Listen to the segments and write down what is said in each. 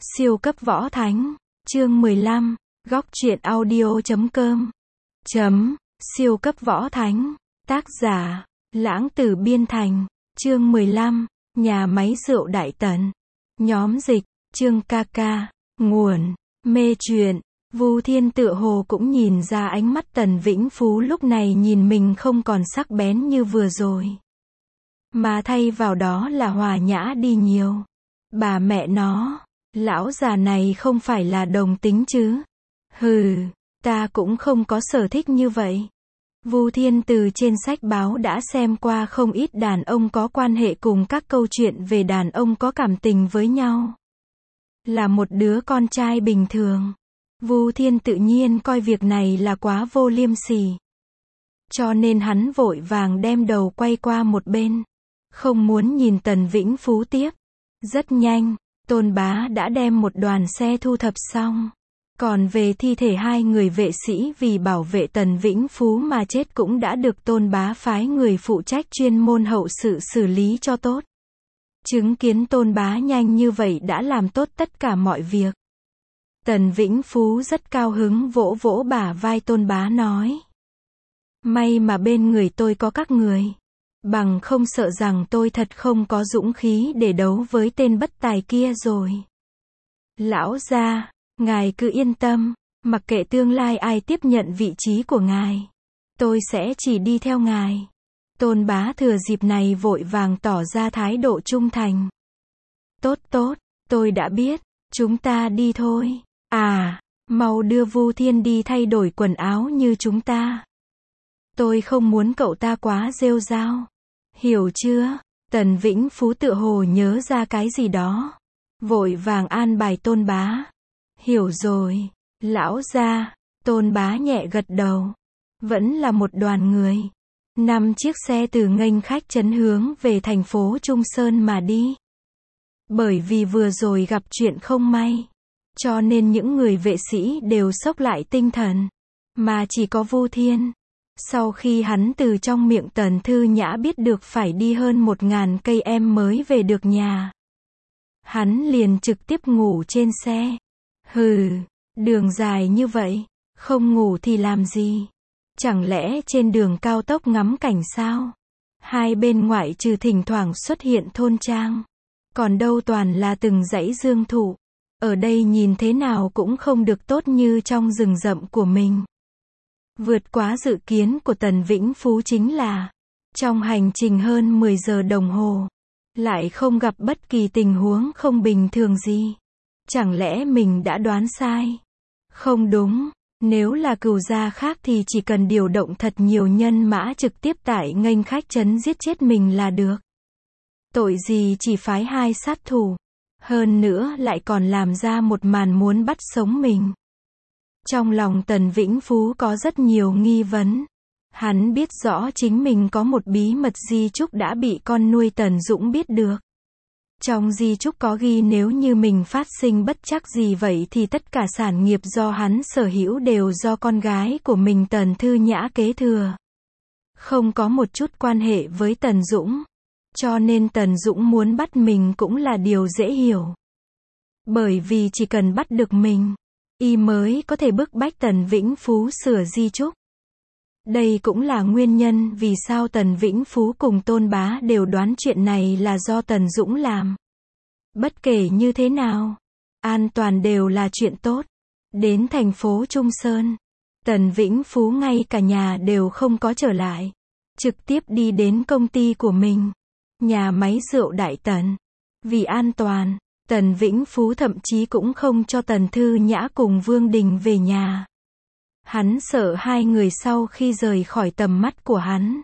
Siêu cấp võ thánh, chương 15, góc truyện audio.com. Siêu cấp võ thánh, tác giả, Lãng Tử Biên Thành, chương 15, nhà máy rượu Đại Tần. Nhóm dịch, Trương ca ca, nguồn, mê truyện. Vu Thiên tựa hồ cũng nhìn ra ánh mắt Tần Vĩnh Phú lúc này nhìn mình không còn sắc bén như vừa rồi, mà thay vào đó là hòa nhã đi nhiều. Bà mẹ nó, lão già này không phải là đồng tính chứ? Hừ, ta cũng không có sở thích như vậy. Vu Thiên từ trên sách báo đã xem qua không ít đàn ông có quan hệ cùng các câu chuyện về đàn ông có cảm tình với nhau. Là một đứa con trai bình thường, Vu Thiên tự nhiên coi việc này là quá vô liêm sỉ. Cho nên hắn vội vàng đem đầu quay qua một bên, không muốn nhìn Tần Vĩnh Phú tiếp. Rất nhanh, Tôn Bá đã đem một đoàn xe thu thập xong. Còn về thi thể hai người vệ sĩ vì bảo vệ Tần Vĩnh Phú mà chết cũng đã được Tôn Bá phái người phụ trách chuyên môn hậu sự xử lý cho tốt. Chứng kiến Tôn Bá nhanh như vậy đã làm tốt tất cả mọi việc, Tần Vĩnh Phú rất cao hứng vỗ vỗ bả vai Tôn Bá nói: may mà bên người tôi có các người, bằng không sợ rằng tôi thật không có dũng khí để đấu với tên bất tài kia rồi. Lão gia, ngài cứ yên tâm, mặc kệ tương lai ai tiếp nhận vị trí của ngài, tôi sẽ chỉ đi theo ngài. Tôn Bá thừa dịp này vội vàng tỏ ra thái độ trung thành. Tốt tốt, tôi đã biết, chúng ta đi thôi. À, mau đưa Vu Thiên đi thay đổi quần áo như chúng ta. Tôi không muốn cậu ta quá rêu rao. Hiểu chưa? Tần Vĩnh Phú tựa hồ nhớ ra cái gì đó, vội vàng an bài Tôn Bá. Hiểu rồi, lão gia. Tôn Bá nhẹ gật đầu. Vẫn là một đoàn người. 5 chiếc xe từ nghênh khách trấn hướng về thành phố Trung Sơn mà đi. Bởi vì vừa rồi gặp chuyện không may, cho nên những người vệ sĩ đều xốc lại tinh thần, mà chỉ có Vu Thiên, sau khi hắn từ trong miệng Tần Thư Nhã biết được phải đi hơn 1000 cây em mới về được nhà, hắn liền trực tiếp ngủ trên xe. Hừ, đường dài như vậy, không ngủ thì làm gì? Chẳng lẽ trên đường cao tốc ngắm cảnh sao? Hai bên ngoại trừ thỉnh thoảng xuất hiện thôn trang, còn đâu toàn là từng dãy dương thụ. Ở đây nhìn thế nào cũng không được tốt như trong rừng rậm của mình. Vượt quá dự kiến của Tần Vĩnh Phú chính là, trong hành trình hơn 10 giờ đồng hồ, lại không gặp bất kỳ tình huống không bình thường gì. Chẳng lẽ mình đã đoán sai? Không đúng, nếu là cừu gia khác thì chỉ cần điều động thật nhiều nhân mã trực tiếp tại nghênh khách trấn giết chết mình là được. Tội gì chỉ phái 2 sát thủ, hơn nữa lại còn làm ra một màn muốn bắt sống mình. Trong lòng Tần Vĩnh Phú có rất nhiều nghi vấn. Hắn biết rõ chính mình có một bí mật di chúc đã bị con nuôi Tần Dũng biết được. Trong di chúc có ghi nếu như mình phát sinh bất trắc gì vậy thì tất cả sản nghiệp do hắn sở hữu đều do con gái của mình Tần Thư Nhã kế thừa. Không có một chút quan hệ với Tần Dũng. Cho nên Tần Dũng muốn bắt mình cũng là điều dễ hiểu. Bởi vì chỉ cần bắt được mình, y mới có thể bức bách Tần Vĩnh Phú sửa di chúc. Đây cũng là nguyên nhân vì sao Tần Vĩnh Phú cùng Tôn Bá đều đoán chuyện này là do Tần Dũng làm. Bất kể như thế nào, an toàn đều là chuyện tốt. Đến thành phố Trung Sơn, Tần Vĩnh Phú ngay cả nhà đều không có trở lại, trực tiếp đi đến công ty của mình, nhà máy rượu Đại Tần. Vì an toàn, Tần Vĩnh Phú thậm chí cũng không cho Tần Thư Nhã cùng Vương Đình về nhà. Hắn sợ hai người sau khi rời khỏi tầm mắt của hắn,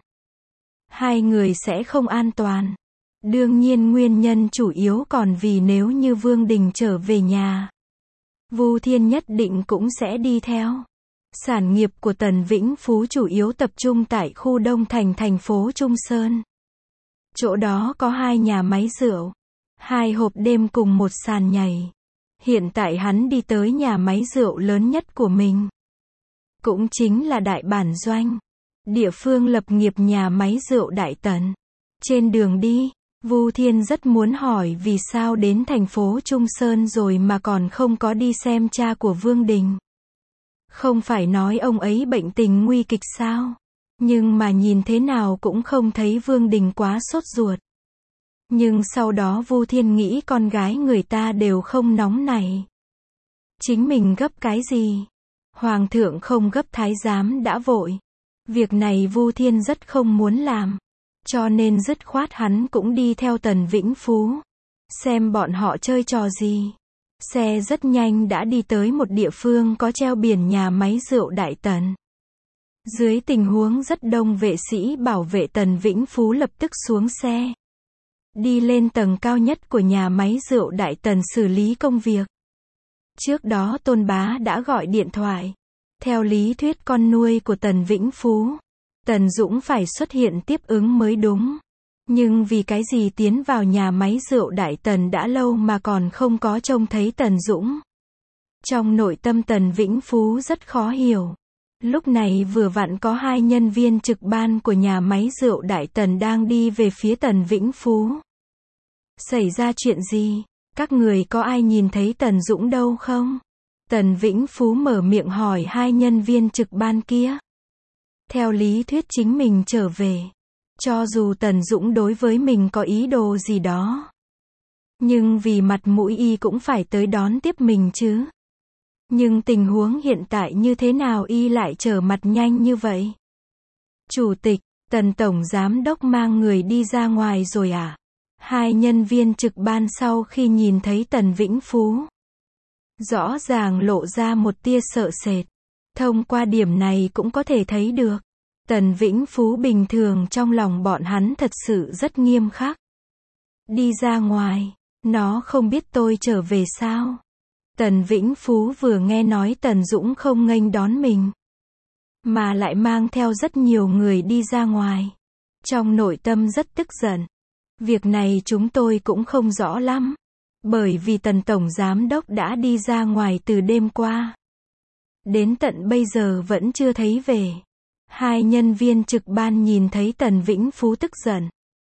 hai người sẽ không an toàn. Đương nhiên nguyên nhân chủ yếu còn vì nếu như Vương Đình trở về nhà, Vu Thiên nhất định cũng sẽ đi theo. Sản nghiệp của Tần Vĩnh Phú chủ yếu tập trung tại khu Đông Thành thành phố Trung Sơn. Chỗ đó có 2 nhà máy rượu, 2 hộp đêm cùng một sàn nhảy. Hiện tại hắn đi tới nhà máy rượu lớn nhất của mình, cũng chính là Đại Bản Doanh, địa phương lập nghiệp nhà máy rượu Đại Tần. Trên đường đi, Vu Thiên rất muốn hỏi vì sao đến thành phố Trung Sơn rồi mà còn không có đi xem cha của Vương Đình. Không phải nói ông ấy bệnh tình nguy kịch sao? Nhưng mà nhìn thế nào cũng không thấy Vương Đình quá sốt ruột. Nhưng sau đó Vu Thiên nghĩ con gái người ta đều không nóng nảy. Chính mình gấp cái gì? Hoàng thượng không gấp, thái giám đã vội. Việc này Vu Thiên rất không muốn làm. Cho nên dứt khoát hắn cũng đi theo Tần Vĩnh Phú. Xem bọn họ chơi trò gì. Xe rất nhanh đã đi tới một địa phương có treo biển nhà máy rượu Đại Tần. Dưới tình huống rất đông vệ sĩ bảo vệ, Tần Vĩnh Phú lập tức xuống xe. Đi lên tầng cao nhất của nhà máy rượu Đại Tần xử lý công việc. Trước đó Tôn Bá đã gọi điện thoại. Theo lý thuyết con nuôi của Tần Vĩnh Phú, Tần Dũng phải xuất hiện tiếp ứng mới đúng. Nhưng vì cái gì tiến vào nhà máy rượu Đại Tần đã lâu mà còn không có trông thấy Tần Dũng. Trong nội tâm Tần Vĩnh Phú rất khó hiểu. Lúc này vừa vặn có 2 nhân viên trực ban của nhà máy rượu Đại Tần đang đi về phía Tần Vĩnh Phú. Xảy ra chuyện gì? Các người có ai nhìn thấy Tần Dũng đâu không? Tần Vĩnh Phú mở miệng hỏi 2 nhân viên trực ban kia. Theo lý thuyết chính mình trở về. Cho dù Tần Dũng đối với mình có ý đồ gì đó. Nhưng vì mặt mũi y cũng phải tới đón tiếp mình chứ. Nhưng tình huống hiện tại như thế nào y lại trở mặt nhanh như vậy? Chủ tịch, Tần Tổng Giám Đốc mang người đi ra ngoài rồi à? 2 nhân viên trực ban sau khi nhìn thấy Tần Vĩnh Phú, rõ ràng lộ ra một tia sợ sệt. Thông qua điểm này cũng có thể thấy được. Tần Vĩnh Phú bình thường trong lòng bọn hắn thật sự rất nghiêm khắc. Đi ra ngoài, nó không biết tôi trở về sao? Tần Vĩnh Phú vừa nghe nói Tần Dũng không nghênh đón mình, mà lại mang theo rất nhiều người đi ra ngoài. Trong nội tâm rất tức giận. Việc này chúng tôi cũng không rõ lắm. Bởi vì Tần Tổng Giám Đốc đã đi ra ngoài từ đêm qua. Đến tận bây giờ vẫn chưa thấy về. 2 nhân viên trực ban nhìn thấy Tần Vĩnh Phú tức giận.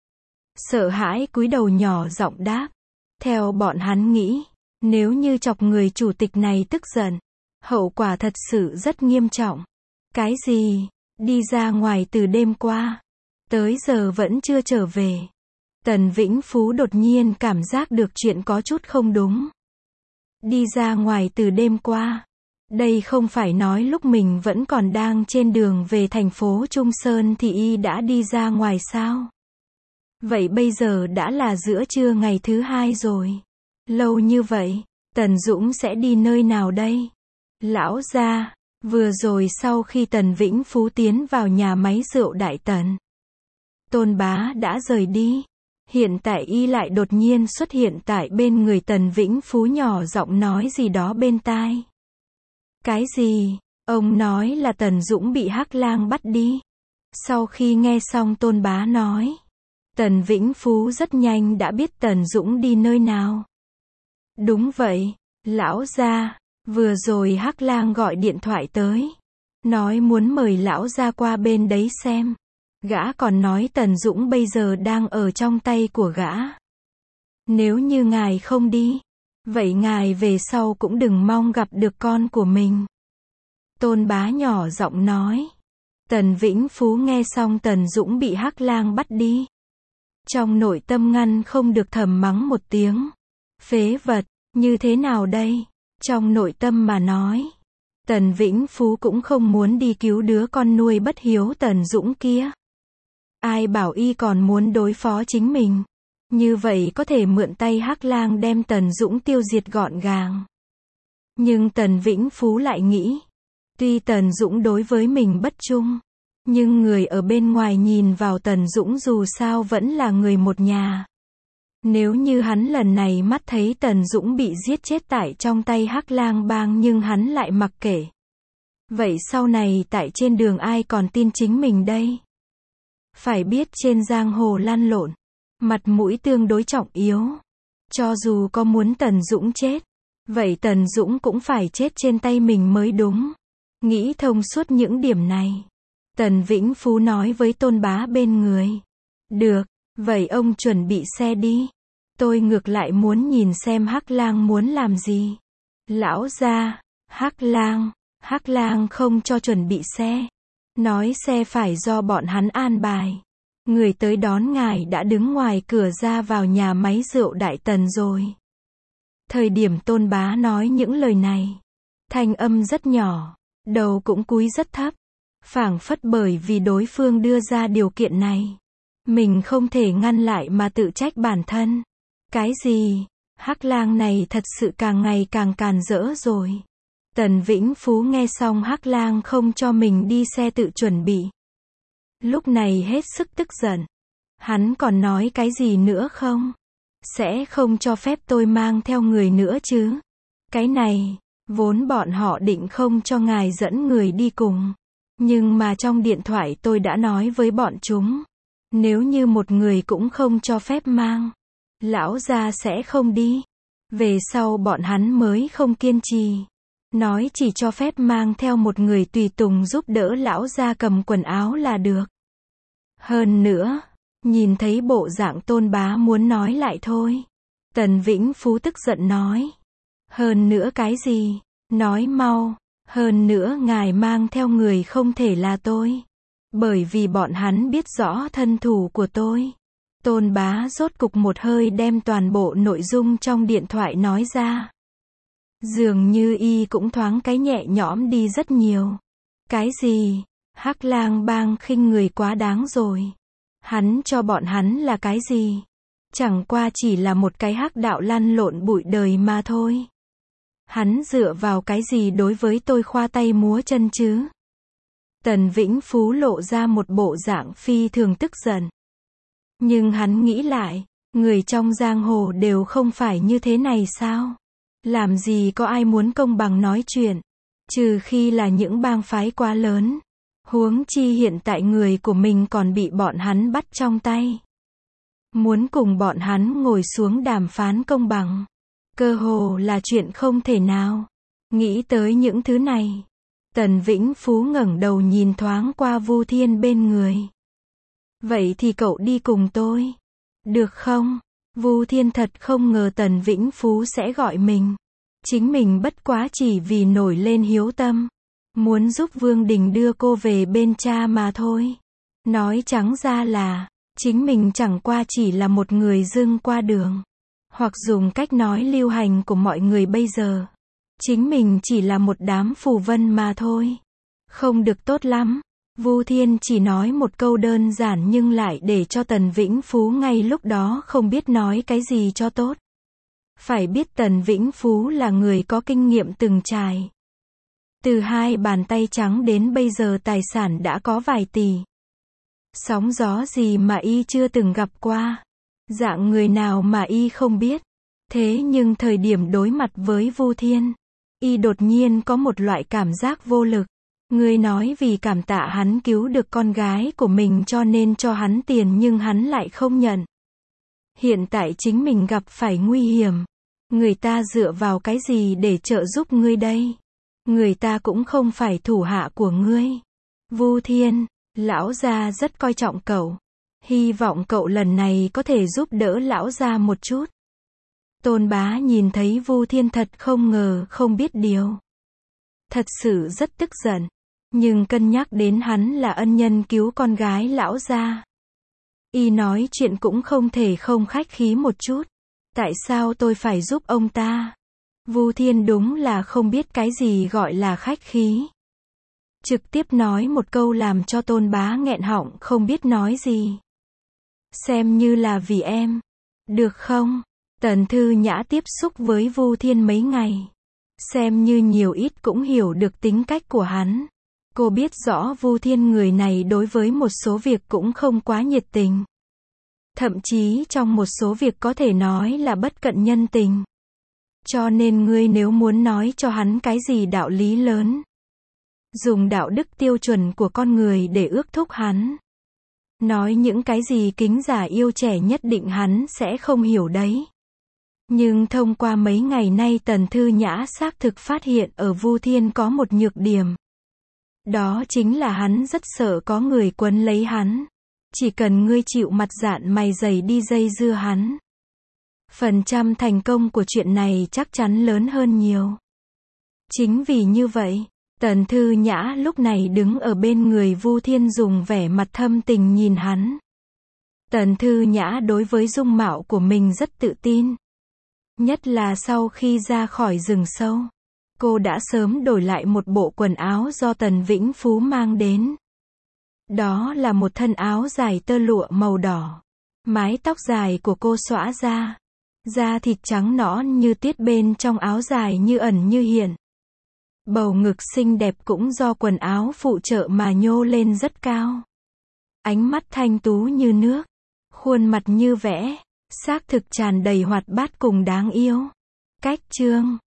Sợ hãi cúi đầu nhỏ giọng đáp. Theo bọn hắn nghĩ, nếu như chọc người chủ tịch này tức giận, hậu quả thật sự rất nghiêm trọng. Cái gì? Đi ra ngoài từ đêm qua, tới giờ vẫn chưa trở về. Tần Vĩnh Phú đột nhiên cảm giác được chuyện có chút không đúng. Đi ra ngoài từ đêm qua. Đây không phải nói lúc mình vẫn còn đang trên đường về thành phố Trung Sơn thì y đã đi ra ngoài sao? Vậy bây giờ đã là giữa trưa ngày thứ 2 rồi. Lâu như vậy, Tần Dũng sẽ đi nơi nào đây? Lão gia, vừa rồi sau khi Tần Vĩnh Phú tiến vào nhà máy rượu Đại Tần, Tôn Bá đã rời đi. Hiện tại y lại đột nhiên xuất hiện tại bên người Tần Vĩnh Phú, nhỏ giọng nói gì đó bên tai. Cái gì? Ông nói là Tần Dũng bị Hắc Lang bắt đi. Sau khi nghe xong Tôn Bá nói, Tần Vĩnh Phú rất nhanh đã biết Tần Dũng đi nơi nào. Đúng vậy, lão gia, vừa rồi Hắc Lang gọi điện thoại tới, nói muốn mời lão gia qua bên đấy xem. Gã còn nói Tần Dũng bây giờ đang ở trong tay của gã. Nếu như ngài không đi, vậy ngài về sau cũng đừng mong gặp được con của mình. Tôn Bá nhỏ giọng nói. Tần Vĩnh Phú nghe xong Tần Dũng bị Hắc Lang bắt đi, trong nội tâm ngăn không được thầm mắng một tiếng. Phế vật, như thế nào đây? Trong nội tâm mà nói, Tần Vĩnh Phú cũng không muốn đi cứu đứa con nuôi bất hiếu Tần Dũng kia. Ai bảo y còn muốn đối phó chính mình. Như vậy có thể mượn tay Hắc Lang đem Tần Dũng tiêu diệt gọn gàng. Nhưng Tần Vĩnh Phú lại nghĩ, tuy Tần Dũng đối với mình bất trung, nhưng người ở bên ngoài nhìn vào Tần Dũng dù sao vẫn là người một nhà. Nếu như hắn lần này mắt thấy Tần Dũng bị giết chết tại trong tay Hắc Lang bang nhưng hắn lại mặc kệ, vậy sau này tại trên đường ai còn tin chính mình đây? Phải biết trên giang hồ lăn lộn, mặt mũi tương đối trọng yếu. Cho dù có muốn Tần Dũng chết, vậy Tần Dũng cũng phải chết trên tay mình mới đúng. Nghĩ thông suốt những điểm này, Tần Vĩnh Phú nói với Tôn Bá bên người. Được, Vậy ông chuẩn bị xe đi. Tôi ngược lại muốn nhìn xem Hắc Lang muốn làm gì. Lão gia, Hắc Lang không cho chuẩn bị xe. Nói xe phải do bọn hắn an bài. Người tới đón ngài đã đứng ngoài cửa ra vào nhà máy rượu Đại Tần rồi. Thời điểm Tôn Bá nói những lời này, thanh âm rất nhỏ, đầu cũng cúi rất thấp, phảng phất bởi vì đối phương đưa ra điều kiện này, mình không thể ngăn lại mà tự trách bản thân. Cái gì? Hắc Lang này thật sự càng ngày càng càn rỡ rồi. Tần Vĩnh Phú nghe xong Hắc Lang không cho mình đi xe tự chuẩn bị, lúc này hết sức tức giận. Hắn còn nói cái gì nữa không? Sẽ không cho phép tôi mang theo người nữa chứ? Cái này, vốn bọn họ định không cho ngài dẫn người đi cùng. Nhưng mà trong điện thoại tôi đã nói với bọn chúng, nếu như một người cũng không cho phép mang, lão gia sẽ không đi. Về sau bọn hắn mới không kiên trì. Nói chỉ cho phép mang theo một người tùy tùng giúp đỡ lão gia cầm quần áo là được. Hơn nữa, nhìn thấy bộ dạng Tôn Bá muốn nói lại thôi. Tần Vĩnh Phú tức giận nói. Hơn nữa cái gì? Nói mau. Hơn nữa ngài mang theo người không thể là tôi. Bởi vì bọn hắn biết rõ thân thủ của tôi. Tôn Bá rốt cục một hơi đem toàn bộ nội dung trong điện thoại nói ra. Dường như y cũng thoáng cái nhẹ nhõm đi rất nhiều. Cái gì? Hắc Lang bang khinh người quá đáng rồi. Hắn cho bọn hắn là cái gì? Chẳng qua chỉ là một cái hắc đạo lăn lộn bụi đời mà thôi. Hắn dựa vào cái gì đối với tôi khoa tay múa chân chứ? Tần Vĩnh Phú lộ ra một bộ dạng phi thường tức giận. Nhưng hắn nghĩ lại, người trong giang hồ đều không phải như thế này sao? Làm gì có ai muốn công bằng nói chuyện, trừ khi là những bang phái quá lớn. Huống chi hiện tại người của mình còn bị bọn hắn bắt trong tay. Muốn cùng bọn hắn ngồi xuống đàm phán công bằng, cơ hồ là chuyện không thể nào. Nghĩ tới những thứ này, Tần Vĩnh Phú ngẩng đầu nhìn thoáng qua Vu Thiên bên người. Vậy thì cậu đi cùng tôi, được không? Vu Thiên thật không ngờ Tần Vĩnh Phú sẽ gọi mình. Chính mình bất quá chỉ vì nổi lên hiếu tâm, muốn giúp Vương Đình đưa cô về bên cha mà thôi. Nói trắng ra là, chính mình chẳng qua chỉ là một người dưng qua đường. Hoặc dùng cách nói lưu hành của mọi người bây giờ, chính mình chỉ là một đám phù vân mà thôi. Không được tốt lắm. Vu Thiên chỉ nói một câu đơn giản nhưng lại để cho Tần Vĩnh Phú ngay lúc đó không biết nói cái gì cho tốt. Phải biết Tần Vĩnh Phú là người có kinh nghiệm từng trải. Từ 2 bàn tay trắng đến bây giờ tài sản đã có vài tỷ. Sóng gió gì mà y chưa từng gặp qua. Dạng người nào mà y không biết. Thế nhưng thời điểm đối mặt với Vu Thiên, y đột nhiên có một loại cảm giác vô lực. Người nói vì cảm tạ hắn cứu được con gái của mình cho nên cho hắn tiền nhưng hắn lại không nhận. Hiện tại chính mình gặp phải nguy hiểm. Người ta dựa vào cái gì để trợ giúp ngươi đây? Người ta cũng không phải thủ hạ của ngươi. Vu Thiên, lão gia rất coi trọng cậu. Hy vọng cậu lần này có thể giúp đỡ lão gia một chút. Tôn Bá nhìn thấy Vu Thiên thật không ngờ không biết điều. Thật sự rất tức giận. Nhưng cân nhắc đến hắn là ân nhân cứu con gái lão gia, y nói chuyện cũng không thể không khách khí một chút. Tại sao tôi phải giúp ông ta? Vu Thiên đúng là không biết cái gì gọi là khách khí. Trực tiếp nói một câu làm cho Tôn Bá nghẹn họng không biết nói gì. Xem như là vì em. Được không? Tần Thư Nhã tiếp xúc với Vu Thiên mấy ngày. Xem như nhiều ít cũng hiểu được tính cách của hắn. Cô biết rõ Vu Thiên người này đối với một số việc cũng không quá nhiệt tình. Thậm chí trong một số việc có thể nói là bất cận nhân tình. Cho nên ngươi nếu muốn nói cho hắn cái gì đạo lý lớn, dùng đạo đức tiêu chuẩn của con người để ước thúc hắn. Nói những cái gì kính giả yêu trẻ nhất định hắn sẽ không hiểu đấy. Nhưng thông qua mấy ngày nay Tần Thư Nhã xác thực phát hiện ở Vu Thiên có một nhược điểm. Đó chính là hắn rất sợ có người quấn lấy hắn. Chỉ cần ngươi chịu mặt dạn mày dày đi dây dưa hắn. Phần trăm thành công của chuyện này chắc chắn lớn hơn nhiều. Chính vì như vậy, Tần Thư Nhã lúc này đứng ở bên người Vu Thiên dùng vẻ mặt thâm tình nhìn hắn. Tần Thư Nhã đối với dung mạo của mình rất tự tin. Nhất là sau khi ra khỏi rừng sâu. Cô đã sớm đổi lại một bộ quần áo do Tần Vĩnh Phú mang đến. Đó là một thân áo dài tơ lụa màu đỏ. Mái tóc dài của cô xõa ra. Da thịt trắng nõn như tuyết bên trong áo dài như ẩn như hiện. Bầu ngực xinh đẹp cũng do quần áo phụ trợ mà nhô lên rất cao. Ánh mắt thanh tú như nước. Khuôn mặt như vẽ. Xác thực tràn đầy hoạt bát cùng đáng yêu. Cách chương